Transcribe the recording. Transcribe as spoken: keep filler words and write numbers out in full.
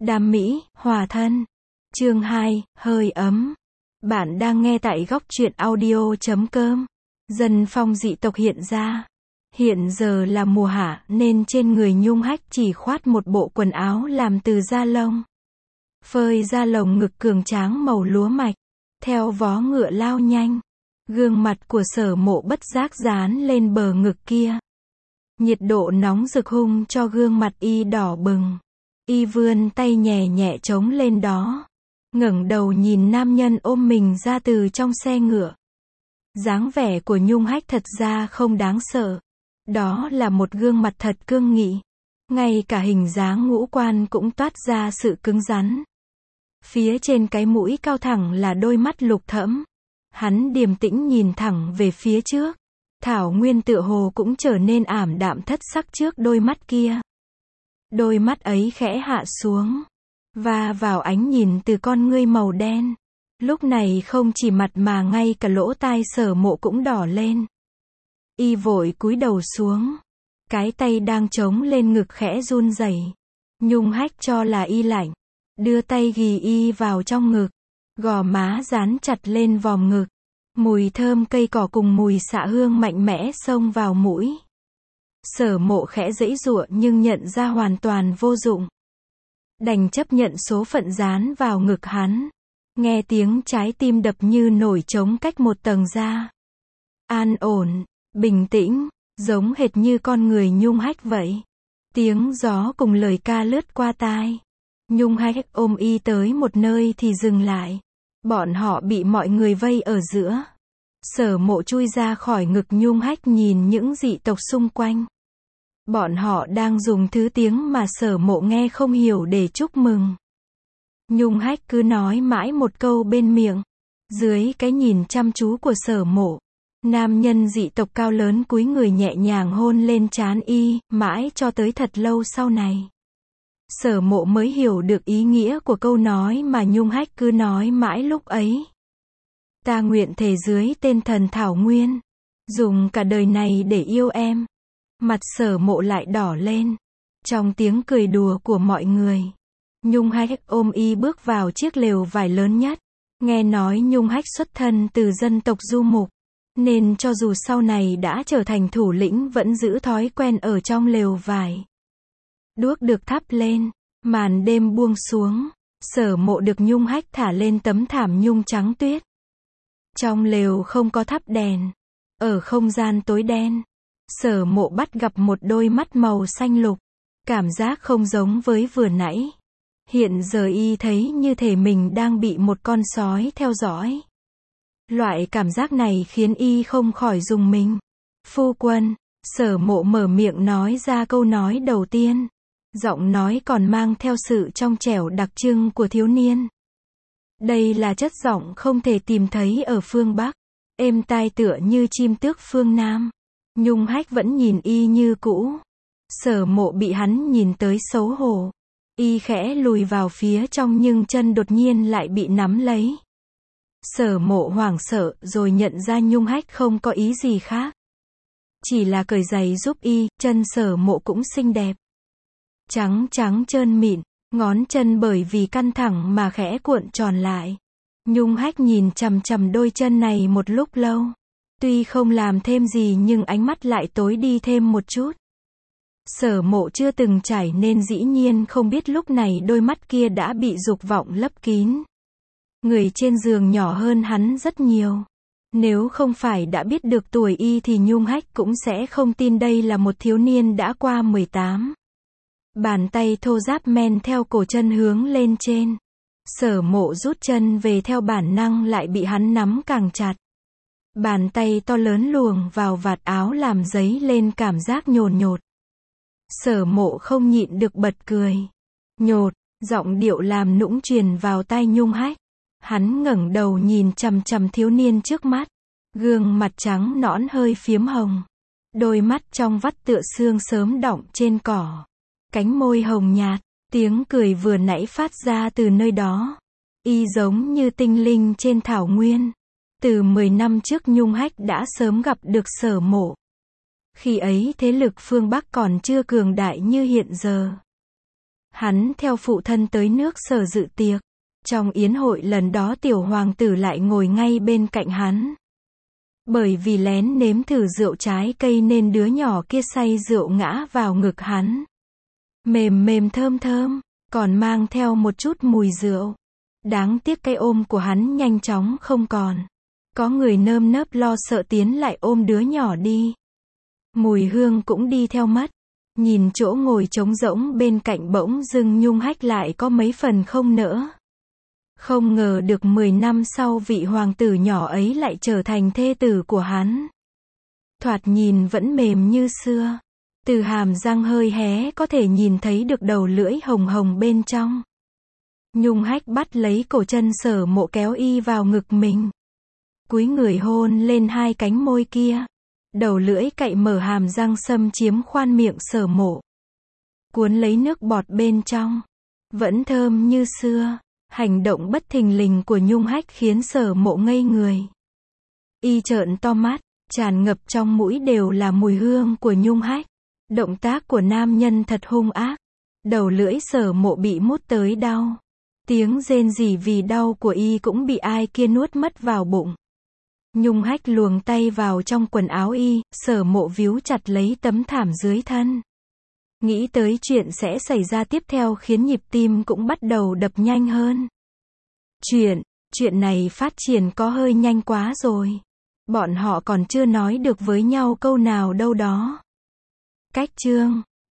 Đam mỹ, hòa thân. Chương hai, hơi ấm. Bạn đang nghe tại góc truyện audio chấm com. Dân phong dị tộc hiện ra. Hiện giờ là mùa hạ nên trên người Nhung Hách chỉ khoát một bộ quần áo làm từ da lông. Phơi da lồng ngực cường tráng màu lúa mạch. Theo vó ngựa lao nhanh. Gương mặt của Sở Mộ bất giác dán lên bờ ngực kia. Nhiệt độ nóng rực hung cho gương mặt y đỏ bừng. Y vươn tay nhẹ nhẹ chống lên đó. Ngẩng đầu nhìn nam nhân ôm mình ra từ trong xe ngựa. Dáng vẻ của Nhung Hách thật ra không đáng sợ. Đó là một gương mặt thật cương nghị. Ngay cả hình dáng ngũ quan cũng toát ra sự cứng rắn. Phía trên cái mũi cao thẳng là đôi mắt lục thẫm. Hắn điềm tĩnh nhìn thẳng về phía trước. Thảo nguyên tựa hồ cũng trở nên ảm đạm thất sắc trước đôi mắt kia. Đôi mắt ấy khẽ hạ xuống. Và vào ánh nhìn từ con ngươi màu đen. Lúc này không chỉ mặt mà ngay cả lỗ tai Sở Mộ cũng đỏ lên. Y vội cúi đầu xuống. Cái tay đang chống lên ngực khẽ run rẩy. Nhung Hách cho là y lạnh. Đưa tay ghì y vào trong ngực. Gò má dán chặt lên vòm ngực. Mùi thơm cây cỏ cùng mùi xạ hương mạnh mẽ xông vào mũi. Sở Mộ khẽ giãy giụa nhưng nhận ra hoàn toàn vô dụng. Đành chấp nhận số phận dán vào ngực hắn. Nghe tiếng trái tim đập như nổi trống cách một tầng da. An ổn, bình tĩnh, giống hệt như con người Nhung Hách vậy. Tiếng gió cùng lời ca lướt qua tai. Nhung Hách ôm y tới một nơi thì dừng lại. Bọn họ bị mọi người vây ở giữa. Sở Mộ chui ra khỏi ngực Nhung Hách nhìn những dị tộc xung quanh. Bọn họ đang dùng thứ tiếng mà Sở Mộ nghe không hiểu để chúc mừng. Nhung Hách cứ nói mãi một câu bên miệng. Dưới cái nhìn chăm chú của Sở Mộ, nam nhân dị tộc cao lớn cúi người nhẹ nhàng hôn lên trán y, mãi cho tới thật lâu sau này. Sở Mộ mới hiểu được ý nghĩa của câu nói mà Nhung Hách cứ nói mãi lúc ấy. Ta nguyện thề dưới tên thần Thảo Nguyên, dùng cả đời này để yêu em. Mặt Sở Mộ lại đỏ lên. Trong tiếng cười đùa của mọi người, Nhung Hách ôm y bước vào chiếc lều vải lớn nhất. Nghe nói Nhung Hách xuất thân từ dân tộc Du Mục, nên cho dù sau này đã trở thành thủ lĩnh vẫn giữ thói quen ở trong lều vải. Đuốc được thắp lên, màn đêm buông xuống. Sở Mộ được Nhung Hách thả lên tấm thảm nhung trắng tuyết. Trong lều không có thắp đèn. Ở không gian tối đen, Sở Mộ bắt gặp một đôi mắt màu xanh lục. Cảm giác không giống với vừa nãy. Hiện giờ y thấy như thể mình đang bị một con sói theo dõi. Loại cảm giác này khiến y không khỏi rùng mình. Phu quân, Sở Mộ mở miệng nói ra câu nói đầu tiên. Giọng nói còn mang theo sự trong trẻo đặc trưng của thiếu niên. Đây là chất giọng không thể tìm thấy ở phương Bắc. Êm tai tựa như chim tước phương Nam. Nhung Hách vẫn nhìn y như cũ. Sở Mộ bị hắn nhìn tới xấu hổ. Y khẽ lùi vào phía trong nhưng chân đột nhiên lại bị nắm lấy. Sở Mộ hoảng sợ rồi nhận ra Nhung Hách không có ý gì khác. Chỉ là cởi giày giúp y, chân Sở Mộ cũng xinh đẹp. Trắng trắng trơn mịn, ngón chân bởi vì căng thẳng mà khẽ cuộn tròn lại. Nhung Hách nhìn chằm chằm đôi chân này một lúc lâu. Tuy không làm thêm gì nhưng ánh mắt lại tối đi thêm một chút. Sở Mộ chưa từng trải nên dĩ nhiên không biết lúc này đôi mắt kia đã bị dục vọng lấp kín. Người trên giường nhỏ hơn hắn rất nhiều. Nếu không phải đã biết được tuổi y thì Nhung Hách cũng sẽ không tin đây là một thiếu niên đã qua mười tám. Bàn tay thô ráp men theo cổ chân hướng lên trên. Sở Mộ rút chân về theo bản năng lại bị hắn nắm càng chặt. Bàn tay to lớn luồn vào vạt áo làm dấy lên cảm giác nhồn nhột. Sở Mộ không nhịn được bật cười. Nhột, giọng điệu làm nũng truyền vào tai Nhung Hách. Hắn ngẩng đầu nhìn chằm chằm thiếu niên trước mắt. Gương mặt trắng nõn hơi phiếm hồng. Đôi mắt trong vắt tựa sương sớm đọng trên cỏ. Cánh môi hồng nhạt, tiếng cười vừa nãy phát ra từ nơi đó. Y giống như tinh linh trên thảo nguyên. Từ mười năm trước Nhung Hách đã sớm gặp được Sở Mộ. Khi ấy thế lực phương Bắc còn chưa cường đại như hiện giờ. Hắn theo phụ thân tới nước Sở dự tiệc. Trong yến hội lần đó tiểu hoàng tử lại ngồi ngay bên cạnh hắn. Bởi vì lén nếm thử rượu trái cây nên đứa nhỏ kia say rượu ngã vào ngực hắn. Mềm mềm thơm thơm, còn mang theo một chút mùi rượu. Đáng tiếc cái ôm của hắn nhanh chóng không còn. Có người nơm nớp lo sợ tiến lại ôm đứa nhỏ đi. Mùi hương cũng đi theo mất. Nhìn chỗ ngồi trống rỗng bên cạnh bỗng dưng Nhung Hách lại có mấy phần không nỡ. Không ngờ được mười năm sau vị hoàng tử nhỏ ấy lại trở thành thê tử của hắn. Thoạt nhìn vẫn mềm như xưa. Từ hàm răng hơi hé có thể nhìn thấy được đầu lưỡi hồng hồng bên trong. Nhung Hách bắt lấy cổ chân Sở Mộ kéo y vào ngực mình. Cúi người hôn lên hai cánh môi kia. Đầu lưỡi cạy mở hàm răng xâm chiếm khoan miệng Sở Mộ. Cuốn lấy nước bọt bên trong. Vẫn thơm như xưa. Hành động bất thình lình của Nhung Hách khiến Sở Mộ ngây người. Y trợn to mắt, tràn ngập trong mũi đều là mùi hương của Nhung Hách. Động tác của nam nhân thật hung ác. Đầu lưỡi Sở Mộ bị mút tới đau. Tiếng rên rỉ vì đau của y cũng bị ai kia nuốt mất vào bụng. Nhung Hách luồng tay vào trong quần áo y, Sở Mộ víu chặt lấy tấm thảm dưới thân. Nghĩ tới chuyện sẽ xảy ra tiếp theo khiến nhịp tim cũng bắt đầu đập nhanh hơn. Chuyện, chuyện này phát triển có hơi nhanh quá rồi. Bọn họ còn chưa nói được với nhau câu nào đâu đó. Cách chương